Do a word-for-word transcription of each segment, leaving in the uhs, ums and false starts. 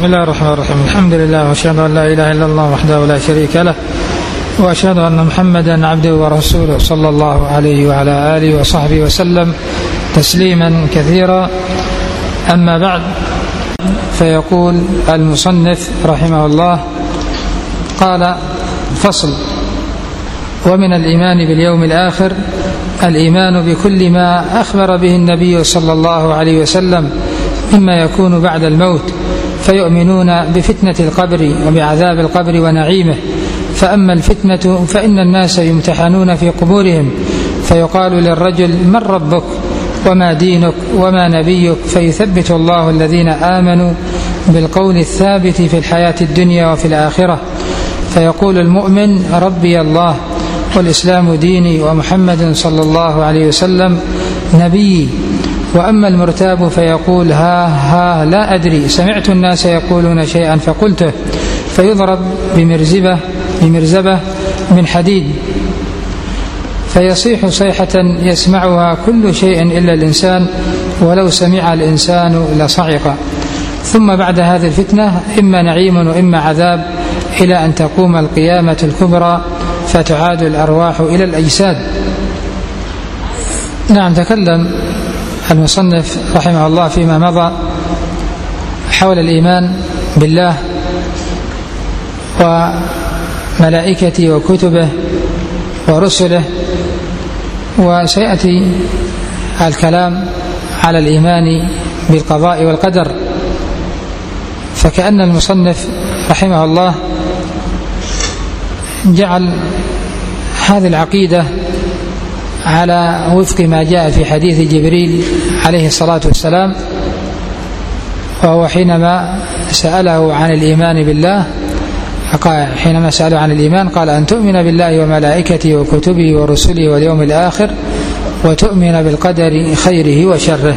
بسم الله الرحمن الرحيم. الحمد لله وأشهد أن لا إله إلا الله وحده لا شريك له، وأشهد أن محمدا عبده ورسوله صلى الله عليه وعلى آله وصحبه وسلم تسليما كثيرا. أما بعد، فيقول المصنف رحمه الله: قال: فصل. ومن الإيمان باليوم الآخر الإيمان بكل ما أخبر به النبي صلى الله عليه وسلم مما يكون بعد الموت، فيؤمنون بفتنة القبر وبعذاب القبر ونعيمه. فأما الفتنة فإن الناس يمتحنون في قبورهم، فيقال للرجل: من ربك وما دينك وما نبيك؟ فيثبت الله الذين آمنوا بالقول الثابت في الحياة الدنيا وفي الآخرة. فيقول المؤمن: ربي الله والإسلام ديني ومحمد صلى الله عليه وسلم نبيي. وأما المرتاب فيقول: ها ها لا أدري، سمعت الناس يقولون شيئا فقلته. فيضرب بمرزبة بمرزبة من حديد، فيصيح صيحة يسمعها كل شيء إلا الإنسان، ولو سمع الإنسان لصعق. ثم بعد هذه الفتنة إما نعيم وإما عذاب، إلى أن تقوم القيامة الكبرى فتعاد الأرواح إلى الأجساد. نعم، تكلم المصنف رحمه الله فيما مضى حول الإيمان بالله وملائكته وكتبه ورسله، وسيأتي الكلام على الإيمان بالقضاء والقدر. فكأن المصنف رحمه الله جعل هذه العقيدة على وفق ما جاء في حديث جبريل عليه الصلاة والسلام، وهو حينما سأله عن الإيمان بالله حينما سأله عن الإيمان قال: أن تؤمن بالله وملائكته وكتبه ورسله واليوم الآخر، وتؤمن بالقدر خيره وشره.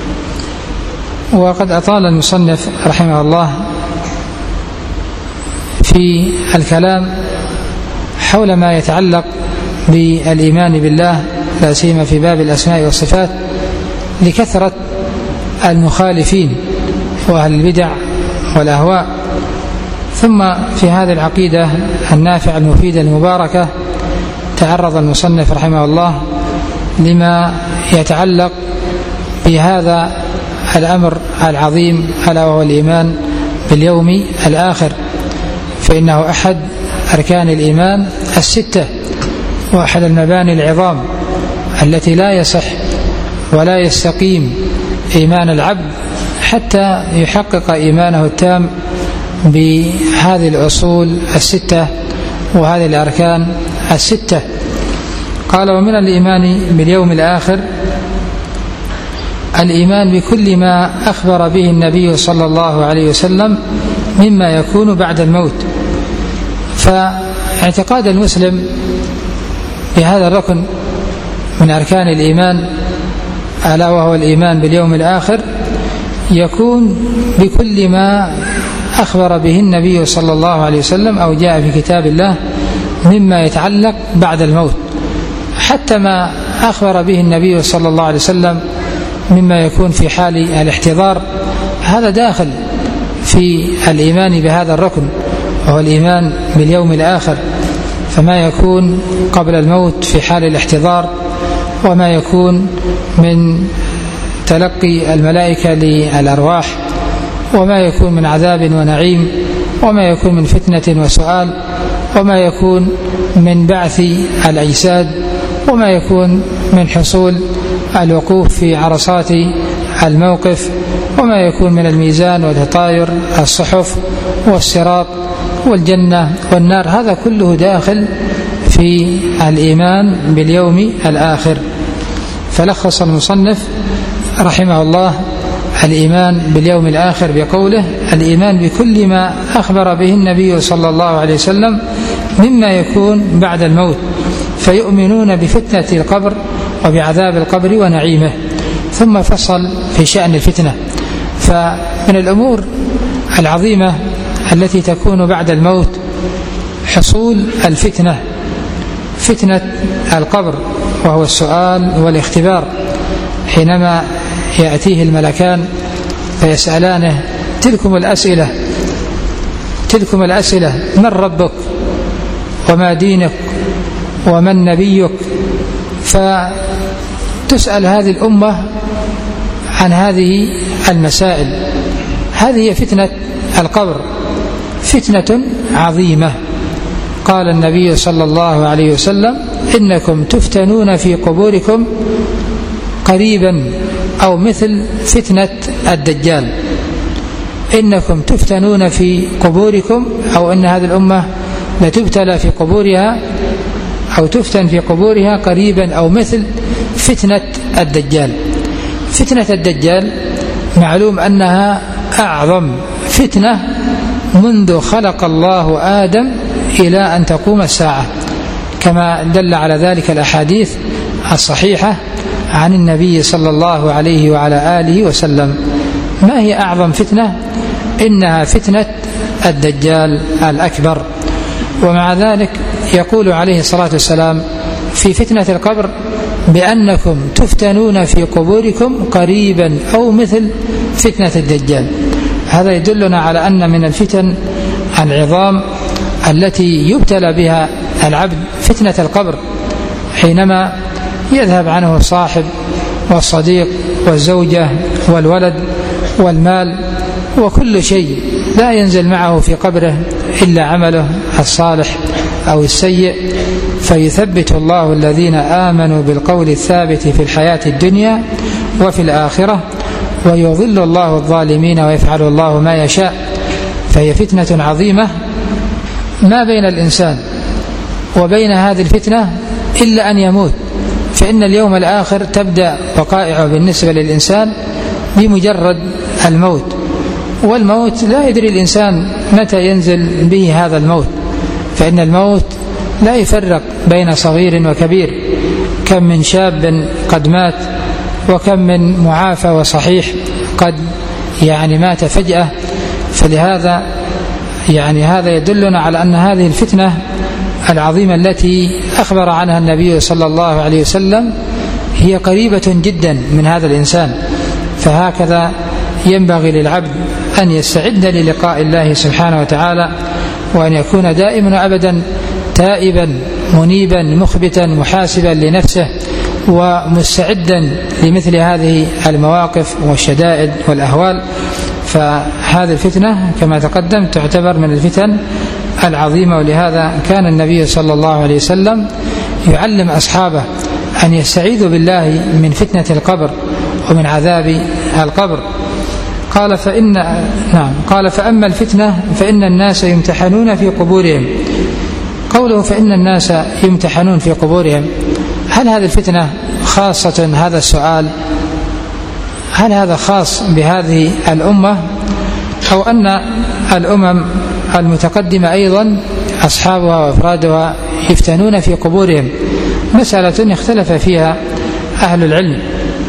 وقد أطال المصنف رحمه الله في الكلام حول ما يتعلق بالإيمان بالله، لا سيما في باب الأسماء والصفات، لكثرة المخالفين وأهل البدع والأهواء. ثم في هذه العقيدة النافعة المفيدة المباركة تعرض المصنف رحمه الله لما يتعلق بهذا الأمر العظيم، ألا وهو الإيمان باليوم الآخر، فإنه أحد أركان الإيمان الستة، وأحد المباني العظام التي لا يصح ولا يستقيم إيمان العبد حتى يحقق إيمانه التام بهذه الأصول الستة وهذه الأركان الستة. قال: ومن الإيمان باليوم الآخر الإيمان بكل ما أخبر به النبي صلى الله عليه وسلم مما يكون بعد الموت. فاعتقاد المسلم بهذا الركن من أركان الإيمان، ألا وهو الإيمان باليوم الآخر، يكون بكل ما أخبر به النبي صلى الله عليه وسلم أو جاء في كتاب الله مما يتعلق بعد الموت، حتى ما أخبر به النبي صلى الله عليه وسلم مما يكون في حال الاحتضار، هذا داخل في الإيمان بهذا الركن، وهو الإيمان باليوم الآخر. فما يكون قبل الموت في حال الاحتضار، وما يكون من تلقي الملائكة للأرواح، وما يكون من عذاب ونعيم، وما يكون من فتنة وسؤال، وما يكون من بعث الأجساد، وما يكون من حصول الوقوف في عرصات الموقف، وما يكون من الميزان وتطاير الصحف والصراط والجنة والنار. هذا كله داخل في الإيمان باليوم الآخر. فلخص المصنف رحمه الله الإيمان باليوم الآخر بقوله: الإيمان بكل ما أخبر به النبي صلى الله عليه وسلم مما يكون بعد الموت، فيؤمنون بفتنة القبر وبعذاب القبر ونعيمه. ثم فصل في شأن الفتنة. فمن الأمور العظيمة التي تكون بعد الموت حصول الفتنة، فتنة القبر، وهو السؤال والاختبار، حينما يأتيه الملكان فيسألانه تلكم الأسئلة تلكم الأسئلة: من ربك وما دينك ومن نبيك؟ فتسأل هذه الأمة عن هذه المسائل. هذه فتنة القبر، فتنة عظيمة. قال النبي صلى الله عليه وسلم: إنكم تفتنون في قبوركم قريبا أو مثل فتنة الدجال. إنكم تفتنون في قبوركم، أو أن هذه الأمة لتبتلى في قبورها أو تفتن في قبورها قريبا أو مثل فتنة الدجال. فتنة الدجال معلوم أنها أعظم فتنة منذ خلق الله آدم إلى أن تقوم الساعة، كما دل على ذلك الأحاديث الصحيحة عن النبي صلى الله عليه وعلى آله وسلم. ما هي أعظم فتنة؟ إنها فتنة الدجال الأكبر. ومع ذلك يقول عليه الصلاة والسلام في فتنة القبر: بأنكم تفتنون في قبوركم قريبا أو مثل فتنة الدجال. هذا يدلنا على أن من الفتن العظام التي يبتلى بها العبد فتنة القبر، حينما يذهب عنه الصاحب والصديق والزوجة والولد والمال وكل شيء، لا ينزل معه في قبره إلا عمله الصالح أو السيء، فيثبت الله الذين آمنوا بالقول الثابت في الحياة الدنيا وفي الآخرة، ويضل الله الظالمين ويفعل الله ما يشاء. فهي فتنة عظيمة ما بين الإنسان وبين هذه الفتنة إلا أن يموت، فإن اليوم الآخر تبدأ وقائعه بالنسبة للإنسان بمجرد الموت. والموت لا يدري الإنسان متى ينزل به هذا الموت، فإن الموت لا يفرق بين صغير وكبير. كم من شاب قد مات، وكم من معافى وصحيح قد يعني مات فجأة. فلهذا يعني هذا يدلنا على أن هذه الفتنة العظيمة التي أخبر عنها النبي صلى الله عليه وسلم هي قريبة جدا من هذا الإنسان. فهكذا ينبغي للعبد أن يستعد للقاء الله سبحانه وتعالى، وأن يكون دائما أبدا تائبا منيبا مخبتا محاسبا لنفسه ومستعدا لمثل هذه المواقف والشدائد والأهوال. فهذه الفتنة كما تقدم تعتبر من الفتن العظيمة، ولهذا كان النبي صلى الله عليه وسلم يعلم أصحابه أن يستعيذوا بالله من فتنة القبر ومن عذاب القبر. قال فإن نعم قال فأما الفتنة فإن الناس يمتحنون في قبورهم. قوله فإن الناس يمتحنون في قبورهم، هل هذه الفتنة خاصة؟ هذا السؤال، هل هذا خاص بهذه الأمة، أو أن الأمم المتقدمة أيضا أصحابها وأفرادها يفتنون في قبورهم؟ مسألة اختلف فيها أهل العلم.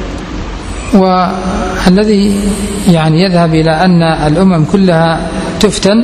والذي يعني يذهب إلى أن الأمم كلها تفتن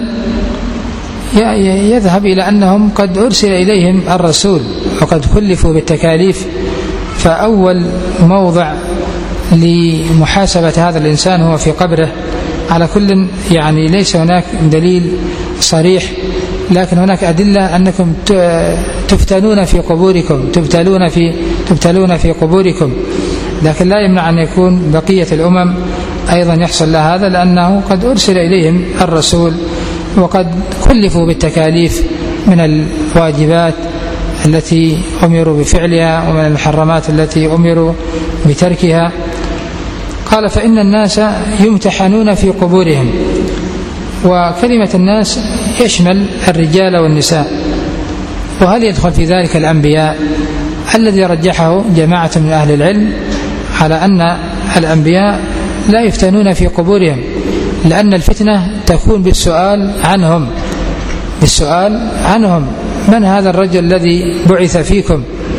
يذهب إلى أنهم قد أرسل إليهم الرسول وقد كلفوا بالتكاليف، فأول موضع لمحاسبة هذا الإنسان هو في قبره. على كل يعني ليس هناك دليل صريح، لكن هناك أدلة أنكم تفتنون في قبوركم تبتلون في تبتلون في قبوركم، لكن لا يمنع أن يكون بقية الأمم أيضا يحصل لها هذا، لأنه قد أرسل إليهم الرسول وقد كلفوا بالتكاليف من الواجبات التي أمروا بفعلها ومن المحرمات التي أمروا بتركها. قال فإن الناس يمتحنون في قبورهم، وكلمة الناس يشمل الرجال والنساء. وهل يدخل في ذلك الأنبياء؟ الذي رجحه جماعة من أهل العلم على أن الأنبياء لا يفتنون في قبورهم، لأن الفتنة تكون بالسؤال عنهم بالسؤال عنهم من هذا الرجل الذي بعث فيكم؟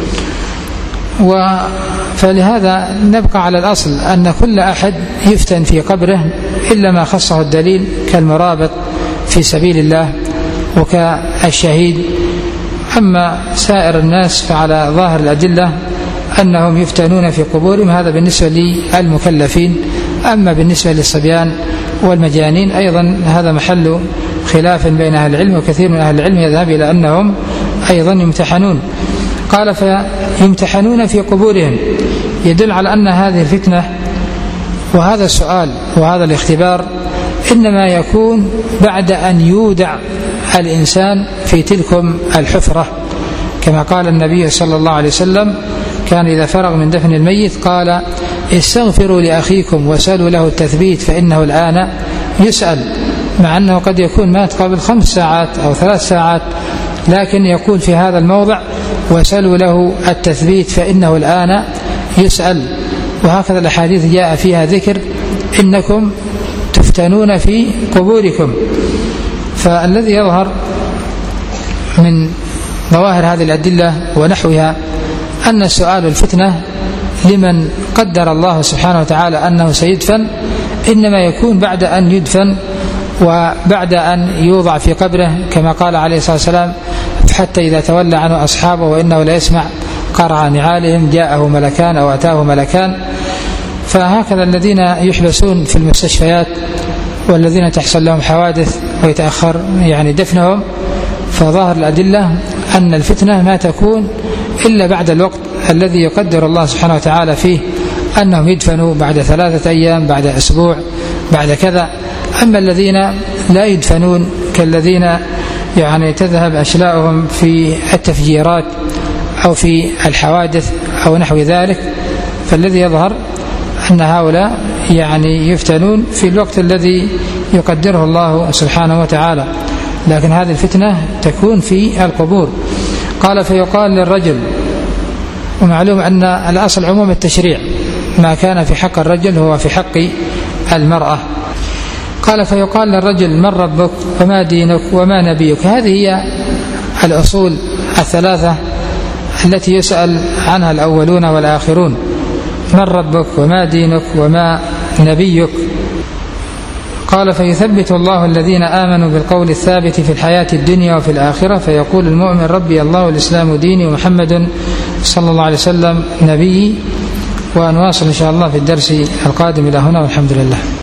فلهذا نبقى على الأصل أن كل أحد يفتن في قبره إلا ما خصه الدليل كالمرابط في سبيل الله وكالشهيد. أما سائر الناس فعلى ظاهر الأدلة أنهم يفتنون في قبورهم، هذا بالنسبة للمكلفين. أما بالنسبة للصبيان والمجانين أيضا هذا محل خلاف بين أهل العلم، وكثير من أهل العلم يذهب إلى أنهم أيضا يمتحنون. قال فيمتحنون في قبورهم، يدل على أن هذه الفتنة وهذا السؤال وهذا الاختبار إنما يكون بعد أن يودع الإنسان في تلكم الحفرة، كما قال النبي صلى الله عليه وسلم كان إذا فرغ من دفن الميت قال استغفروا لأخيكم وسألوا له التثبيت فإنه الآن يسأل، مع أنه قد يكون مات قبل خمس ساعات أو ثلاث ساعات، لكن يقول في هذا الموضع وسألوا له التثبيت فإنه الآن يسأل. وهكذا الأحاديث جاء فيها ذكر إنكم تفتنون في قبوركم. فالذي يظهر من ظواهر هذه الأدلة ونحوها أن السؤال الفتنة لمن قدر الله سبحانه وتعالى أنه سيدفن إنما يكون بعد أن يدفن وبعد أن يوضع في قبره، كما قال عليه الصلاة والسلام حتى إذا تولى عنه أصحابه وإنه لا يسمع قرع نعالهم جاءه ملكان أو أتاه ملكان. فهكذا الذين يحبسون في المستشفيات والذين تحصل لهم حوادث ويتأخر يعني دفنهم، فظاهر الأدلة أن الفتنة ما تكون إلا بعد الوقت الذي يقدر الله سبحانه وتعالى فيه أنهم يدفنوا بعد ثلاثة أيام، بعد أسبوع، بعد كذا. أما الذين لا يدفنون كالذين يعني تذهب أشلاؤهم في التفجيرات أو في الحوادث أو نحو ذلك، فالذي يظهر أن هؤلاء يعني يفتنون في الوقت الذي يقدره الله سبحانه وتعالى، لكن هذه الفتنة تكون في القبور. قال فيقال للرجل، ومعلوم أن الأصل عموم التشريع، ما كان في حق الرجل هو في حق المرأة. قال فيقال للرجل من ربك وما دينك وما نبيك. هذه هي الأصول الثلاثة التي يسأل عنها الأولون والآخرون: من ربك وما دينك وما نبيك. قال فيثبت الله الذين آمنوا بالقول الثابت في الحياة الدنيا وفي الآخرة، فيقول المؤمن ربي الله والإسلام ديني ومحمد صلى الله عليه وسلم نبي. ونواصل إن شاء الله في الدرس القادم إلى هنا، والحمد لله.